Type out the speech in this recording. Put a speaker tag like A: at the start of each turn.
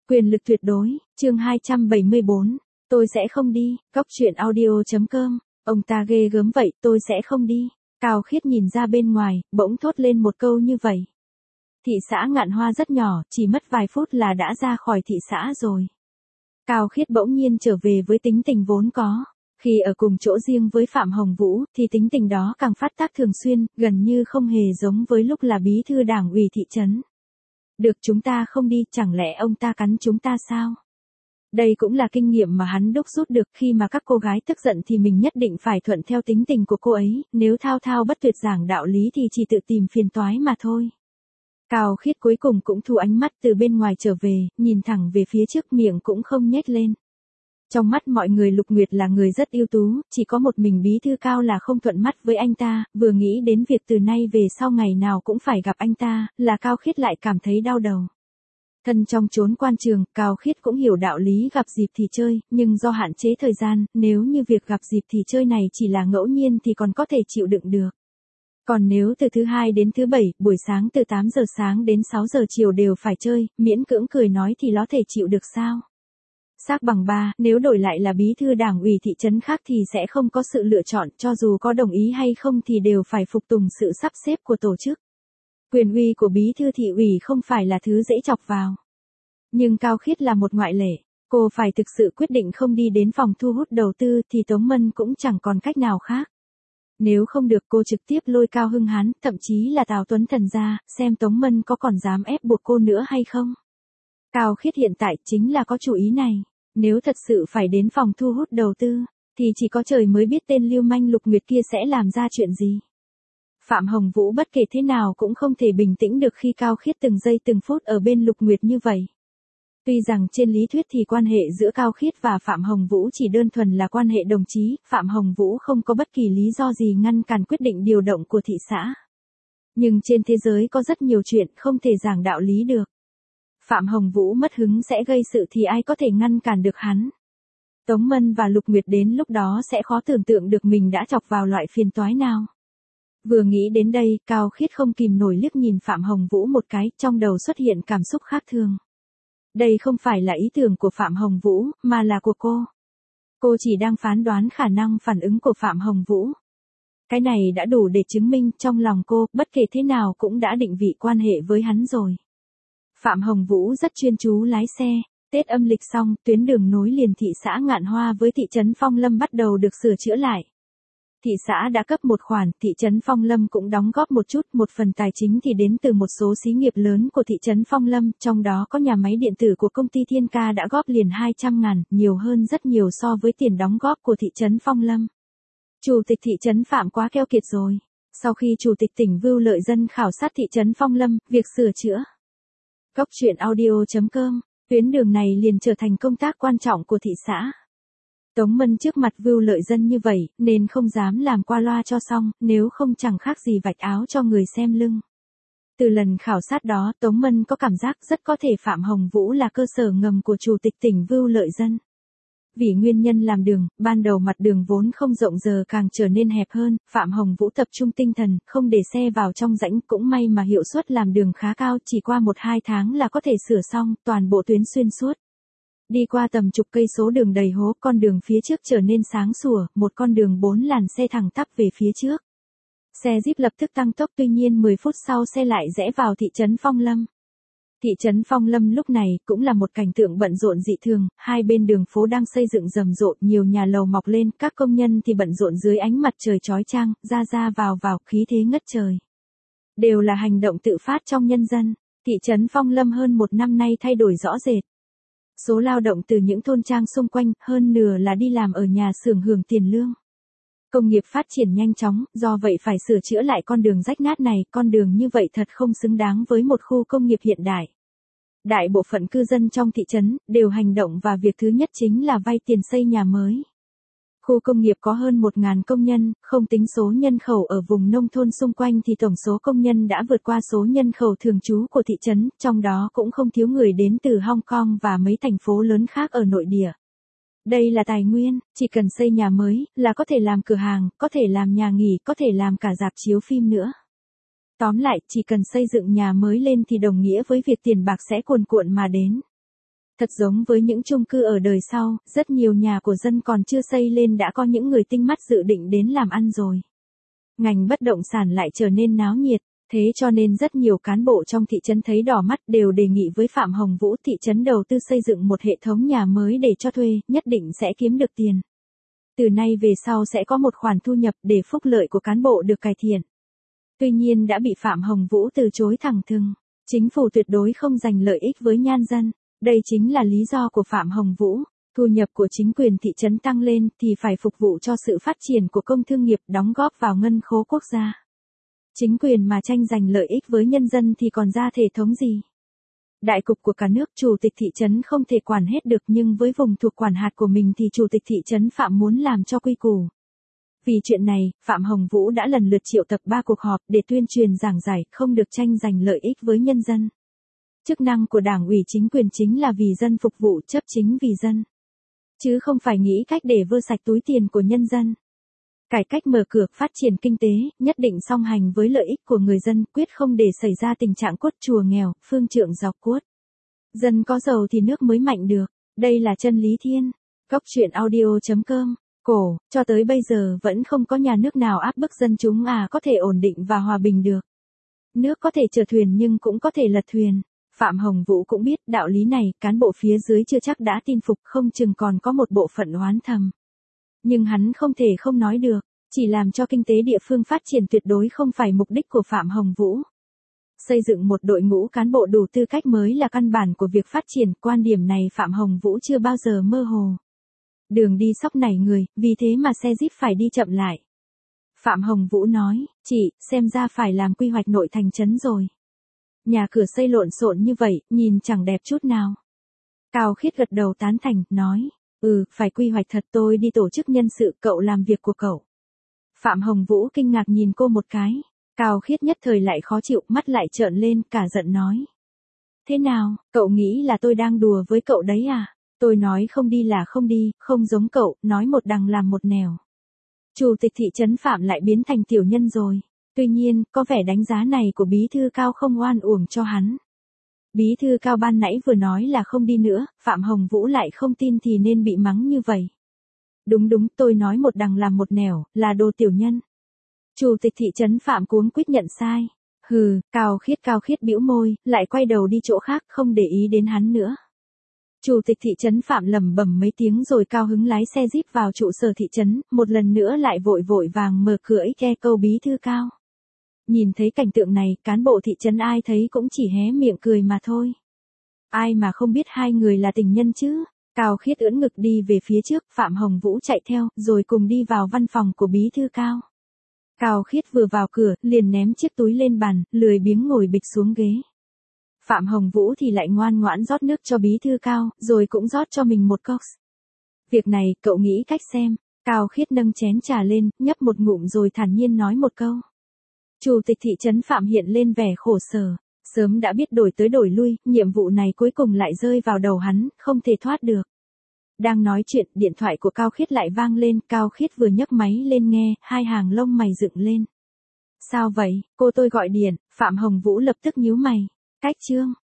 A: Quyền lực tuyệt đối, chương 274, tôi sẽ không đi, Cóc truyện audio.com, ông ta ghê gớm vậy, tôi sẽ không đi. Cao Khiết nhìn ra bên ngoài, bỗng thốt lên một câu như vậy. Thị xã Ngạn Hoa rất nhỏ, chỉ mất vài phút là đã ra khỏi thị xã rồi. Cao Khiết bỗng nhiên trở về với tính tình vốn có. Khi ở cùng chỗ riêng với Phạm Hồng Vũ thì tính tình đó càng phát tác thường xuyên, gần như không hề giống với lúc là bí thư đảng ủy thị trấn. Được, chúng ta không đi, chẳng lẽ ông ta cắn chúng ta sao? Đây cũng là kinh nghiệm mà hắn đúc rút được, khi mà các cô gái tức giận thì mình nhất định phải thuận theo tính tình của cô ấy, nếu thao thao bất tuyệt giảng đạo lý thì chỉ tự tìm phiền toái mà thôi. Cao Khiết cuối cùng cũng thu ánh mắt từ bên ngoài trở về, nhìn thẳng về phía trước, miệng cũng không nhếch lên. Trong mắt mọi người Lục Nguyệt là người rất ưu tú, chỉ có một mình bí thư Cao là không thuận mắt với anh ta, vừa nghĩ đến việc từ nay về sau ngày nào cũng phải gặp anh ta, là Cao Khiết lại cảm thấy đau đầu. Thân trong chốn quan trường, Cao Khiết cũng hiểu đạo lý gặp dịp thì chơi, nhưng do hạn chế thời gian, nếu như việc gặp dịp thì chơi này chỉ là ngẫu nhiên thì còn có thể chịu đựng được. Còn nếu từ thứ hai đến thứ bảy, buổi sáng từ 8 giờ sáng đến 6 giờ chiều đều phải chơi, miễn cưỡng cười nói thì nó thể chịu được sao? Xác bằng ba, nếu đổi lại là bí thư đảng ủy thị trấn khác thì sẽ không có sự lựa chọn, cho dù có đồng ý hay không thì đều phải phục tùng sự sắp xếp của tổ chức. Quyền uy của bí thư thị ủy không phải là thứ dễ chọc vào. Nhưng Cao Khiết là một ngoại lệ, cô phải thực sự quyết định không đi đến phòng thu hút đầu tư thì Tống Mân cũng chẳng còn cách nào khác. Nếu không được cô trực tiếp lôi Cao Hưng Hán, thậm chí là Tào Tuấn Thần ra, xem Tống Mân có còn dám ép buộc cô nữa hay không. Cao Khiết hiện tại chính là có chủ ý này. Nếu thật sự phải đến phòng thu hút đầu tư, thì chỉ có trời mới biết tên lưu manh Lục Nguyệt kia sẽ làm ra chuyện gì. Phạm Hồng Vũ bất kể thế nào cũng không thể bình tĩnh được khi Cao Khiết từng giây từng phút ở bên Lục Nguyệt như vậy. Tuy rằng trên lý thuyết thì quan hệ giữa Cao Khiết và Phạm Hồng Vũ chỉ đơn thuần là quan hệ đồng chí, Phạm Hồng Vũ không có bất kỳ lý do gì ngăn cản quyết định điều động của thị xã. Nhưng trên thế giới có rất nhiều chuyện không thể giảng đạo lý được. Phạm Hồng Vũ mất hứng sẽ gây sự thì ai có thể ngăn cản được hắn. Tống Mân và Lục Nguyệt đến lúc đó sẽ khó tưởng tượng được mình đã chọc vào loại phiền toái nào. Vừa nghĩ đến đây, Cao Khiết không kìm nổi liếc nhìn Phạm Hồng Vũ một cái, trong đầu xuất hiện cảm xúc khác thường. Đây không phải là ý tưởng của Phạm Hồng Vũ, mà là của cô. Cô chỉ đang phán đoán khả năng phản ứng của Phạm Hồng Vũ. Cái này đã đủ để chứng minh trong lòng cô, bất kể thế nào cũng đã định vị quan hệ với hắn rồi. Phạm Hồng Vũ rất chuyên chú lái xe. Tết âm lịch xong, tuyến đường nối liền thị xã Ngạn Hoa với thị trấn Phong Lâm bắt đầu được sửa chữa lại. Thị xã đã cấp một khoản, thị trấn Phong Lâm cũng đóng góp một chút, một phần tài chính thì đến từ một số xí nghiệp lớn của thị trấn Phong Lâm, trong đó có nhà máy điện tử của công ty Thiên Ca đã góp liền 200.000, nhiều hơn rất nhiều so với tiền đóng góp của thị trấn Phong Lâm. Chủ tịch thị trấn Phạm quá keo kiệt rồi. Sau khi Chủ tịch tỉnh Vưu Lợi Dân khảo sát thị trấn Phong Lâm, việc sửa chữa Cóc truyện audio.com, tuyến đường này liền trở thành công tác quan trọng của thị xã. Tống Mân trước mặt Vưu Lợi Dân như vậy, nên không dám làm qua loa cho xong, nếu không chẳng khác gì vạch áo cho người xem lưng. Từ lần khảo sát đó, Tống Mân có cảm giác rất có thể Phạm Hồng Vũ là cơ sở ngầm của Chủ tịch tỉnh Vưu Lợi Dân. Vì nguyên nhân làm đường, ban đầu mặt đường vốn không rộng giờ càng trở nên hẹp hơn, Phạm Hồng Vũ tập trung tinh thần, không để xe vào trong rãnh, cũng may mà hiệu suất làm đường khá cao, chỉ qua 1-2 tháng là có thể sửa xong, toàn bộ tuyến xuyên suốt. Đi qua tầm chục cây số đường đầy hố, con đường phía trước trở nên sáng sủa, một con đường 4 làn xe thẳng tắp về phía trước. Xe Jeep lập tức tăng tốc, tuy nhiên 10 phút sau xe lại rẽ vào thị trấn Phong Lâm. Thị trấn Phong Lâm lúc này cũng là một cảnh tượng bận rộn dị thường, hai bên đường phố đang xây dựng rầm rộ, nhiều nhà lầu mọc lên, các công nhân thì bận rộn dưới ánh mặt trời chói chang, ra vào, khí thế ngất trời. Đều là hành động tự phát trong nhân dân. Thị trấn Phong Lâm hơn một năm nay thay đổi rõ rệt. Số lao động từ những thôn trang xung quanh, hơn nửa là đi làm ở nhà xưởng hưởng tiền lương. Công nghiệp phát triển nhanh chóng, do vậy phải sửa chữa lại con đường rách nát này, con đường như vậy thật không xứng đáng với một khu công nghiệp hiện đại. Đại bộ phận cư dân trong thị trấn đều hành động và việc thứ nhất chính là vay tiền xây nhà mới. Khu công nghiệp có hơn 1.000 công nhân, không tính số nhân khẩu ở vùng nông thôn xung quanh thì tổng số công nhân đã vượt qua số nhân khẩu thường trú của thị trấn, trong đó cũng không thiếu người đến từ Hong Kong và mấy thành phố lớn khác ở nội địa. Đây là tài nguyên, chỉ cần xây nhà mới là có thể làm cửa hàng, có thể làm nhà nghỉ, có thể làm cả rạp chiếu phim nữa. Tóm lại, chỉ cần xây dựng nhà mới lên thì đồng nghĩa với việc tiền bạc sẽ cuồn cuộn mà đến. Thật giống với những chung cư ở đời sau, rất nhiều nhà của dân còn chưa xây lên đã có những người tinh mắt dự định đến làm ăn rồi. Ngành bất động sản lại trở nên náo nhiệt, thế cho nên rất nhiều cán bộ trong thị trấn thấy đỏ mắt đều đề nghị với Phạm Hồng Vũ thị trấn đầu tư xây dựng một hệ thống nhà mới để cho thuê, nhất định sẽ kiếm được tiền. Từ nay về sau sẽ có một khoản thu nhập để phúc lợi của cán bộ được cải thiện. Tuy nhiên đã bị Phạm Hồng Vũ từ chối thẳng thừng. Chính phủ tuyệt đối không giành lợi ích với nhân dân. Đây chính là lý do của Phạm Hồng Vũ. Thu nhập của chính quyền thị trấn tăng lên thì phải phục vụ cho sự phát triển của công thương nghiệp, đóng góp vào ngân khố quốc gia. Chính quyền mà tranh giành lợi ích với nhân dân thì còn ra thể thống gì? Đại cục của cả nước, chủ tịch thị trấn không thể quản hết được, nhưng với vùng thuộc quản hạt của mình thì chủ tịch thị trấn Phạm muốn làm cho quy củ. Vì chuyện này, Phạm Hồng Vũ đã lần lượt triệu tập 3 cuộc họp để tuyên truyền giảng giải không được tranh giành lợi ích với nhân dân. Chức năng của Đảng ủy chính quyền chính là vì dân phục vụ, chấp chính vì dân. Chứ không phải nghĩ cách để vơ sạch túi tiền của nhân dân. Cải cách mở cửa, phát triển kinh tế, nhất định song hành với lợi ích của người dân, quyết không để xảy ra tình trạng cốt chùa nghèo, phương trượng dọc cuốt. Dân có giàu thì nước mới mạnh được, đây là chân lý thiên. Góc truyện audio.com. Cổ, cho tới bây giờ vẫn không có nhà nước nào áp bức dân chúng có thể ổn định và hòa bình được. Nước có thể chở thuyền nhưng cũng có thể lật thuyền. Phạm Hồng Vũ cũng biết đạo lý này, cán bộ phía dưới chưa chắc đã tin phục, không chừng còn có một bộ phận oán thầm. Nhưng hắn không thể không nói được, chỉ làm cho kinh tế địa phương phát triển tuyệt đối không phải mục đích của Phạm Hồng Vũ. Xây dựng một đội ngũ cán bộ đủ tư cách mới là căn bản của việc phát triển, quan điểm này Phạm Hồng Vũ chưa bao giờ mơ hồ. Đường đi sóc nảy người, vì thế mà xe jeep phải đi chậm lại. Phạm Hồng Vũ nói, chị, xem ra phải làm quy hoạch nội thành trấn rồi. Nhà cửa xây lộn xộn như vậy, nhìn chẳng đẹp chút nào. Cao Khiết gật đầu tán thành, nói, phải quy hoạch thật, tôi đi tổ chức nhân sự, cậu làm việc của cậu. Phạm Hồng Vũ kinh ngạc nhìn cô một cái. Cao Khiết nhất thời lại khó chịu, mắt lại trợn lên, cả giận nói. Thế nào, cậu nghĩ là tôi đang đùa với cậu đấy à? Tôi nói không đi là không đi, không giống cậu, nói một đằng làm một nẻo. Chủ tịch thị trấn Phạm lại biến thành tiểu nhân rồi. Tuy nhiên, có vẻ đánh giá này của bí thư Cao không oan uổng cho hắn. Bí thư Cao ban nãy vừa nói là không đi nữa, Phạm Hồng Vũ lại không tin thì nên bị mắng như vậy. Đúng, tôi nói một đằng làm một nẻo, là đồ tiểu nhân. Chủ tịch thị trấn Phạm cuống quýt nhận sai. Cao Khiết bĩu môi, lại quay đầu đi chỗ khác, không để ý đến hắn nữa. Chủ tịch thị trấn Phạm lẩm bẩm mấy tiếng rồi cao hứng lái xe jeep vào trụ sở thị trấn, một lần nữa lại vội vàng mở cửa ke câu bí thư Cao. Nhìn thấy cảnh tượng này, cán bộ thị trấn ai thấy cũng chỉ hé miệng cười mà thôi. Ai mà không biết hai người là tình nhân chứ? Cao Khiết ưỡn ngực đi về phía trước, Phạm Hồng Vũ chạy theo, rồi cùng đi vào văn phòng của bí thư Cao. Cao Khiết vừa vào cửa, liền ném chiếc túi lên bàn, lười biếng ngồi bịch xuống ghế. Phạm Hồng Vũ thì lại ngoan ngoãn rót nước cho bí thư Cao, rồi cũng rót cho mình một cốc. Việc này, cậu nghĩ cách xem. Cao Khiết nâng chén trà lên, nhấp một ngụm rồi thản nhiên nói một câu. Chủ tịch thị trấn Phạm hiện lên vẻ khổ sở. Sớm đã biết đổi tới đổi lui, nhiệm vụ này cuối cùng lại rơi vào đầu hắn, không thể thoát được. Đang nói chuyện, điện thoại của Cao Khiết lại vang lên, Cao Khiết vừa nhấc máy lên nghe, hai hàng lông mày dựng lên. Sao vậy, cô tôi gọi điện, Phạm Hồng Vũ lập tức nhíu mày. Cách chương.